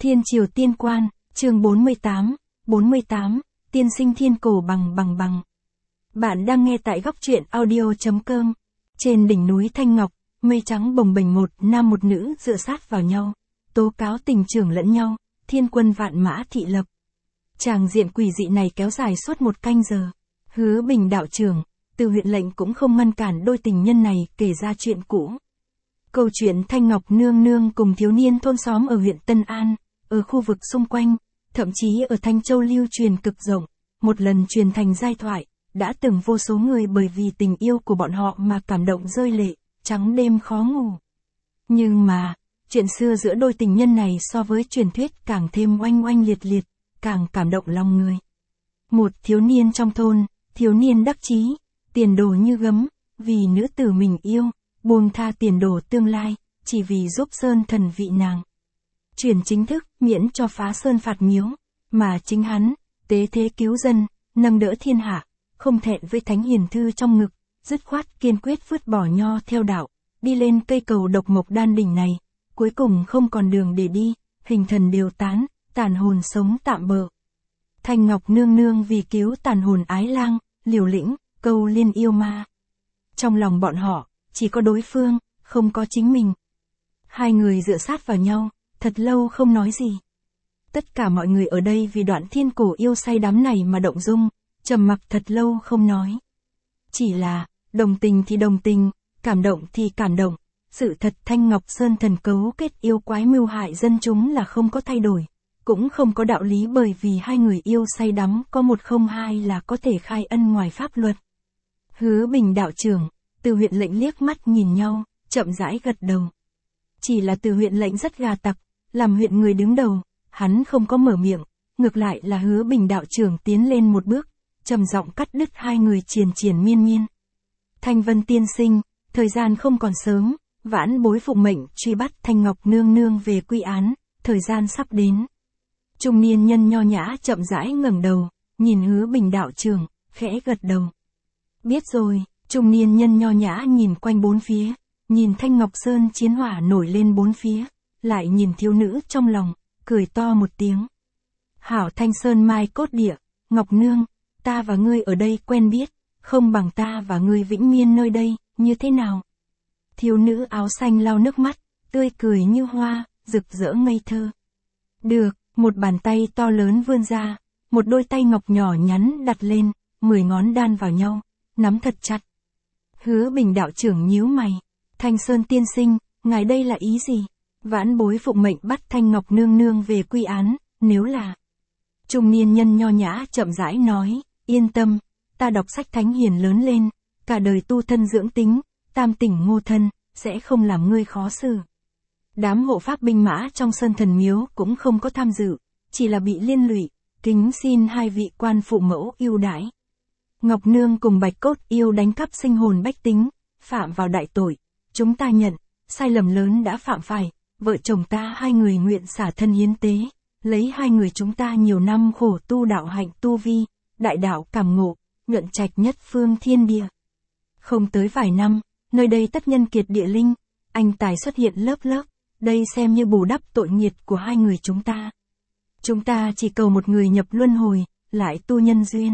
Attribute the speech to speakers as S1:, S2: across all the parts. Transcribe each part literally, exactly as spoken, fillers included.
S1: Thiên Triều Tiên Quan, chương bốn mươi tám, bốn mươi tám, tiên sinh thiên cổ bằng bằng bằng. Bạn đang nghe tại góc truyện audio.com. Trên đỉnh núi Thanh Ngọc, mây trắng bồng bềnh, một nam một nữ dựa sát vào nhau, tố cáo tình trưởng lẫn nhau, thiên quân vạn mã thị lập. Tràng diện quỷ dị này kéo dài suốt một canh giờ. Hứa Bình đạo trưởng, từ huyện lệnh cũng không ngăn cản đôi tình nhân này kể ra chuyện cũ. Câu chuyện Thanh Ngọc nương nương cùng thiếu niên thôn xóm ở huyện Tân An, ở khu vực xung quanh, thậm chí ở Thanh Châu lưu truyền cực rộng, một lần truyền thành giai thoại, đã từng vô số người bởi vì tình yêu của bọn họ mà cảm động rơi lệ, trắng đêm khó ngủ. Nhưng mà, chuyện xưa giữa đôi tình nhân này so với truyền thuyết càng thêm oanh oanh liệt liệt, càng cảm động lòng người. Một thiếu niên trong thôn, thiếu niên đắc chí, tiền đồ như gấm, vì nữ tử mình yêu, buông tha tiền đồ tương lai, chỉ vì giúp sơn thần vị nàng. Chuyển chính thức, miễn cho phá sơn phạt miếu, mà chính hắn, tế thế cứu dân, nâng đỡ thiên hạ, không thẹn với thánh hiền thư trong ngực, dứt khoát kiên quyết vứt bỏ nho theo đạo, đi lên cây cầu độc mộc đan đỉnh này, cuối cùng không còn đường để đi, hình thần đều tán, tàn hồn sống tạm bợ. Thanh Ngọc nương nương vì cứu tàn hồn ái lang, liều lĩnh, câu liên yêu ma. Trong lòng bọn họ, chỉ có đối phương, không có chính mình. Hai người dựa sát vào nhau, thật lâu không nói gì. Tất cả mọi người ở đây vì đoạn thiên cổ yêu say đắm này mà động dung, trầm mặc thật lâu không nói. Chỉ là, đồng tình thì đồng tình, cảm động thì cảm động. Sự thật Thanh Ngọc Sơn thần cấu kết yêu quái mưu hại dân chúng là không có thay đổi, cũng không có đạo lý, bởi vì hai người yêu say đắm có một không hai là có thể khai ân ngoài pháp luật. Hứa Bình đạo trưởng, Từ huyện lệnh liếc mắt nhìn nhau, chậm rãi gật đầu. Chỉ là Từ huyện lệnh rất gà tặc, làm huyện người đứng đầu, hắn không có mở miệng, ngược lại là Hứa Bình đạo trưởng tiến lên một bước, trầm giọng cắt đứt hai người triền triền miên miên. Thanh Vân tiên sinh, thời gian không còn sớm, vãn bối phụng mệnh truy bắt Thanh Ngọc nương nương về quy án, thời gian sắp đến. Trung niên nhân nho nhã chậm rãi ngẩng đầu, nhìn Hứa Bình đạo trưởng, khẽ gật đầu. Biết rồi. Trung niên nhân nho nhã nhìn quanh bốn phía, nhìn Thanh Ngọc Sơn chiến hỏa nổi lên bốn phía, lại nhìn thiếu nữ trong lòng, cười to một tiếng. Hảo Thanh Sơn mai cốt địa, Ngọc Nương, ta và ngươi ở đây quen biết, không bằng ta và ngươi vĩnh miên nơi đây, như thế nào? Thiếu nữ áo xanh lau nước mắt, tươi cười như hoa, rực rỡ ngây thơ. Được, một bàn tay to lớn vươn ra, một đôi tay ngọc nhỏ nhắn đặt lên, mười ngón đan vào nhau, nắm thật chặt. Hứa Bình đạo trưởng nhíu mày, Thanh Sơn tiên sinh, ngài đây là ý gì? Vãn bối phụng mệnh bắt Thanh Ngọc nương nương về quy án, nếu là... Trung niên nhân nho nhã chậm rãi nói, yên tâm, ta đọc sách thánh hiền lớn lên, cả đời tu thân dưỡng tính, tam tỉnh ngô thân, sẽ không làm ngươi khó xử. Đám hộ pháp binh mã trong sơn thần miếu cũng không có tham dự, chỉ là bị liên lụy, kính xin hai vị quan phụ mẫu ưu đãi. Ngọc Nương cùng Bạch Cốt yêu đánh cắp sinh hồn bách tính, phạm vào đại tội, chúng ta nhận, sai lầm lớn đã phạm phải, vợ chồng ta hai người nguyện xả thân hiến tế, lấy hai người chúng ta nhiều năm khổ tu đạo hạnh tu vi, đại đạo cảm ngộ, nhuận trạch nhất phương thiên địa. Không tới vài năm, nơi đây tất nhân kiệt địa linh, anh tài xuất hiện lớp lớp, đây xem như bù đắp tội nghiệt của hai người chúng ta. Chúng ta chỉ cầu một người nhập luân hồi, lại tu nhân duyên.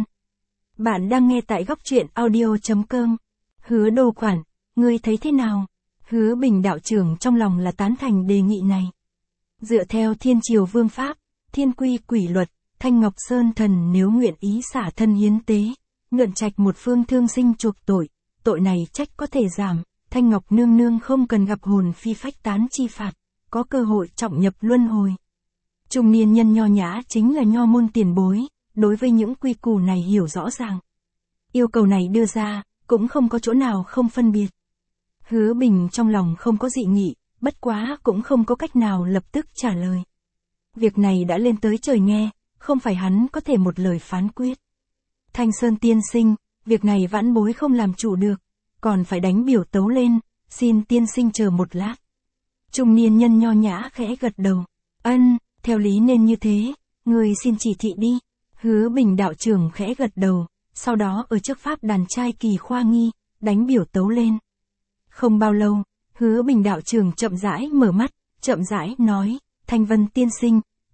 S1: Bạn đang nghe tại góc truyện audio.com. Hứa Đô Quản, ngươi thấy thế nào? Hứa Bình đạo trưởng trong lòng là tán thành đề nghị này. Dựa theo thiên triều vương pháp, thiên quy quỷ luật, Thanh Ngọc Sơn thần nếu nguyện ý xả thân hiến tế, nhuận trạch một phương thương sinh chuộc tội, tội này trách có thể giảm, Thanh Ngọc nương nương không cần gặp hồn phi phách tán chi phạt, có cơ hội trọng nhập luân hồi. Trung niên nhân nho nhã chính là nho môn tiền bối, đối với những quy củ này hiểu rõ ràng. Yêu cầu này đưa ra, cũng không có chỗ nào không phân biệt. Hứa Bình trong lòng không có dị nghị, bất quá cũng không có cách nào lập tức trả lời. Việc này đã lên tới trời nghe, không phải hắn có thể một lời phán quyết. Thanh Sơn tiên sinh, việc này vãn bối không làm chủ được, còn phải đánh biểu tấu lên, xin tiên sinh chờ một lát. Trung niên nhân nho nhã khẽ gật đầu, ân, theo lý nên như thế, người xin chỉ thị đi. Hứa Bình đạo trưởng khẽ gật đầu, sau đó ở trước pháp đàn trai kỳ khoa nghi, đánh biểu tấu lên. Không bao lâu, Hứa Bình đạo trưởng chậm rãi mở mắt, chậm rãi nói, Thanh Vân tiên sinh,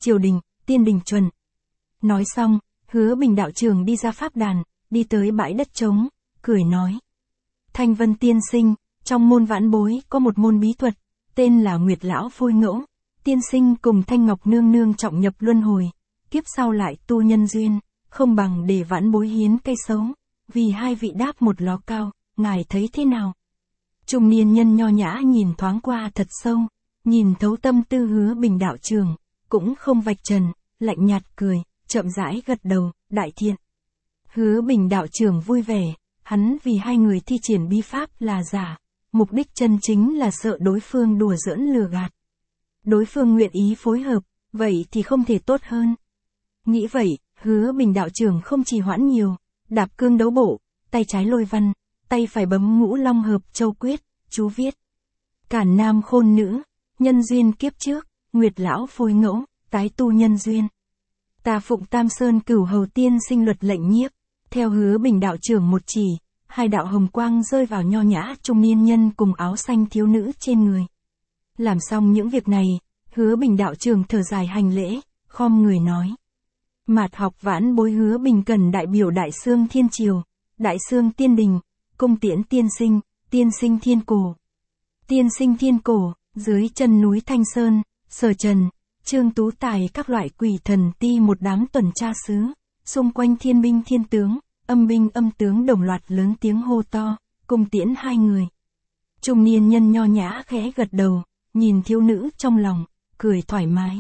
S1: triều đình, tiên đình chuẩn. Nói xong, Hứa Bình đạo trưởng đi ra pháp đàn, đi tới bãi đất trống, cười nói. Thanh Vân tiên sinh, trong môn vãn bối có một môn bí thuật, tên là Nguyệt Lão Phôi Ngẫu. Tiên sinh cùng Thanh Ngọc nương nương trọng nhập luân hồi, kiếp sau lại tu nhân duyên, không bằng để vãn bối hiến cây xấu, vì hai vị đáp một ló cao, ngài thấy thế nào? Trung niên nhân nho nhã nhìn thoáng qua thật sâu, nhìn thấu tâm tư Hứa Bình đạo trưởng, cũng không vạch trần, lạnh nhạt cười, chậm rãi gật đầu, đại thiện. Hứa Bình đạo trưởng vui vẻ, hắn vì hai người thi triển bí pháp là giả, mục đích chân chính là sợ đối phương đùa giỡn lừa gạt. Đối phương nguyện ý phối hợp, vậy thì không thể tốt hơn. Nghĩ vậy, Hứa Bình đạo trưởng không trì hoãn nhiều, đạp cương đấu bộ, tay trái lôi văn, tay phải bấm ngũ long hợp châu quyết, chú viết. Cản nam khôn nữ, nhân duyên kiếp trước, Nguyệt Lão Phôi Ngẫu, tái tu nhân duyên. Ta phụng Tam Sơn Cửu Hầu tiên sinh luật lệnh nhiếp, theo Hứa Bình đạo trưởng một chỉ, hai đạo hồng quang rơi vào nho nhã trung niên nhân cùng áo xanh thiếu nữ trên người. Làm xong những việc này, Hứa Bình đạo trưởng thở dài hành lễ, khom người nói. Mạt học vãn bối Hứa Bình cần đại biểu Đại Xương Thiên Triều, Đại Xương Tiên Đình, cung tiễn tiên sinh, tiên sinh thiên cổ. Tiên sinh thiên cổ, dưới chân núi Thanh Sơn, Sở Trần, Trương Tú Tài các loại quỷ thần ti một đám tuần tra sứ, xung quanh thiên binh thiên tướng, âm binh âm tướng đồng loạt lớn tiếng hô to, cung tiễn hai người. Trung niên nhân nho nhã khẽ gật đầu, nhìn thiếu nữ trong lòng, cười thoải mái.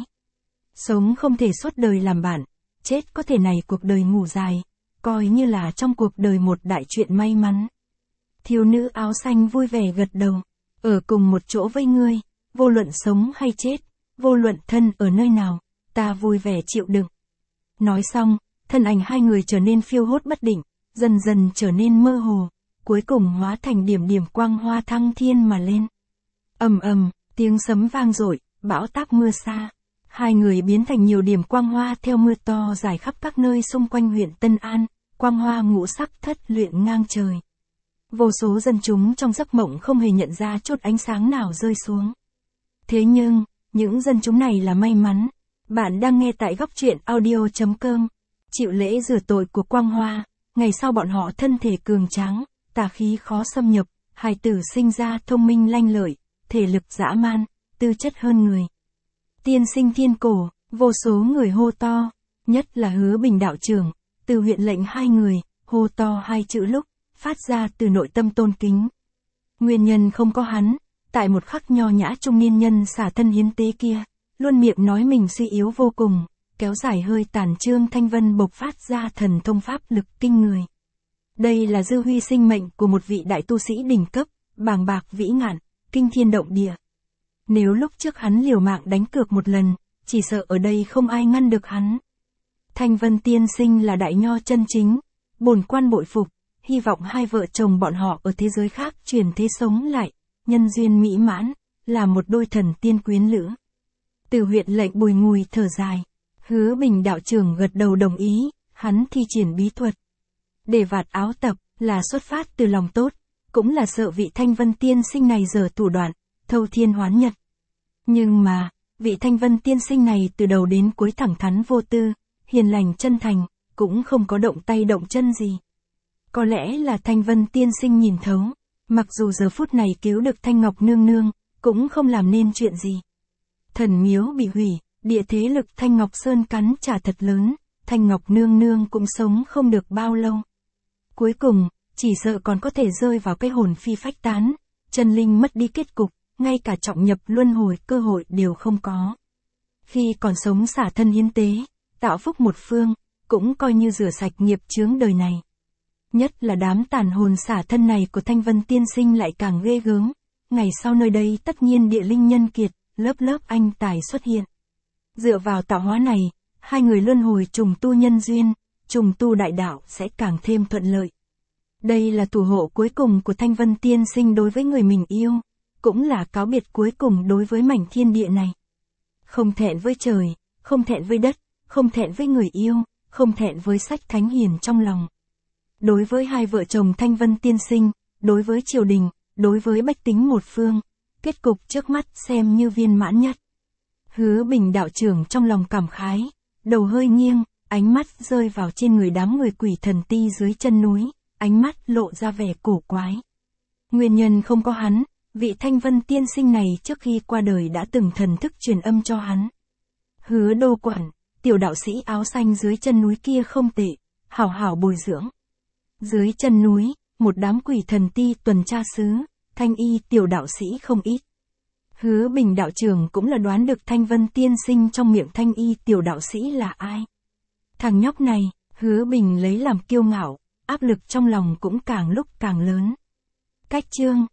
S1: Sống không thể suốt đời làm bạn, chết có thể này cuộc đời ngủ dài, coi như là trong cuộc đời một đại chuyện may mắn. Thiếu nữ áo xanh vui vẻ gật đầu, ở cùng một chỗ với ngươi, vô luận sống hay chết, vô luận thân ở nơi nào, ta vui vẻ chịu đựng. Nói xong, thân ảnh hai người trở nên phiêu hốt bất định, dần dần trở nên mơ hồ, cuối cùng hóa thành điểm điểm quang hoa thăng thiên mà lên. Ầm ầm, tiếng sấm vang dội, bão táp mưa xa. Hai người biến thành nhiều điểm quang hoa theo mưa to rải khắp các nơi xung quanh huyện Tân An, quang hoa ngũ sắc thất luyện ngang trời. Vô số dân chúng trong giấc mộng không hề nhận ra chút ánh sáng nào rơi xuống. Thế nhưng, những dân chúng này là may mắn. Bạn đang nghe tại góc truyện audio chấm com. Chịu lễ rửa tội của quang hoa, ngày sau bọn họ thân thể cường tráng, tà khí khó xâm nhập, hài tử sinh ra thông minh lanh lợi, thể lực dã man, tư chất hơn người. Tiên sinh thiên cổ, vô số người hô to, nhất là Hứa Bình đạo trưởng, từ huyện lệnh hai người, hô to hai chữ lúc, phát ra từ nội tâm tôn kính. Nguyên nhân không có hắn, tại một khắc nho nhã trung niên nhân xả thân hiến tế kia, luôn miệng nói mình suy yếu vô cùng, kéo dài hơi tàn Trương Thanh Vân bộc phát ra thần thông pháp lực kinh người. Đây là dư huy sinh mệnh của một vị đại tu sĩ đỉnh cấp, bàng bạc vĩ ngạn, kinh thiên động địa. Nếu lúc trước hắn liều mạng đánh cược một lần, chỉ sợ ở đây không ai ngăn được hắn. Thanh Vân tiên sinh là đại nho chân chính, bổn quan bội phục, hy vọng hai vợ chồng bọn họ ở thế giới khác chuyển thế sống lại, nhân duyên mỹ mãn, là một đôi thần tiên quyến lữ. Từ huyện lệnh bùi ngùi thở dài, Hứa Bình đạo trưởng gật đầu đồng ý, hắn thi triển bí thuật. Để vạt áo tập, là xuất phát từ lòng tốt, cũng là sợ vị Thanh Vân tiên sinh này giở thủ đoạn, thâu thiên hoán nhật. Nhưng mà, vị Thanh Vân tiên sinh này từ đầu đến cuối thẳng thắn vô tư, hiền lành chân thành, cũng không có động tay động chân gì. Có lẽ là Thanh Vân tiên sinh nhìn thấu, mặc dù giờ phút này cứu được Thanh Ngọc nương nương, cũng không làm nên chuyện gì. Thần miếu bị hủy, địa thế lực Thanh Ngọc Sơn cắn trả thật lớn, Thanh Ngọc nương nương cũng sống không được bao lâu. Cuối cùng, chỉ sợ còn có thể rơi vào cái hồn phi phách tán, chân linh mất đi kết cục, ngay cả trọng nhập luân hồi cơ hội đều không có. Khi còn sống xả thân hiến tế, tạo phúc một phương, cũng coi như rửa sạch nghiệp chướng đời này. Nhất là đám tàn hồn xả thân này của Thanh Vân tiên sinh lại càng ghê gớm, ngày sau nơi đây tất nhiên địa linh nhân kiệt, lớp lớp anh tài xuất hiện. Dựa vào tạo hóa này, hai người luân hồi trùng tu nhân duyên, trùng tu đại đạo sẽ càng thêm thuận lợi. Đây là thủ hộ cuối cùng của Thanh Vân tiên sinh đối với người mình yêu, cũng là cáo biệt cuối cùng đối với mảnh thiên địa này. Không thẹn với trời, không thẹn với đất, không thẹn với người yêu, không thẹn với sách thánh hiền trong lòng. Đối với hai vợ chồng Thanh Vân tiên sinh, đối với triều đình, đối với bách tính một phương, kết cục trước mắt xem như viên mãn nhất. Hứa Bình đạo trưởng trong lòng cảm khái, đầu hơi nghiêng, ánh mắt rơi vào trên người đám người quỷ thần ti dưới chân núi, ánh mắt lộ ra vẻ cổ quái. Nguyên nhân không có hắn, vị Thanh Vân tiên sinh này trước khi qua đời đã từng thần thức truyền âm cho hắn. Hứa Đô Quản, tiểu đạo sĩ áo xanh dưới chân núi kia không tệ, hảo hảo bồi dưỡng. Dưới chân núi, một đám quỷ thần ti tuần tra sứ, thanh y tiểu đạo sĩ không ít. Hứa Bình đạo trưởng cũng là đoán được Thanh Vân tiên sinh trong miệng thanh y tiểu đạo sĩ là ai. Thằng nhóc này, Hứa Bình lấy làm kiêu ngạo, áp lực trong lòng cũng càng lúc càng lớn. Cách chương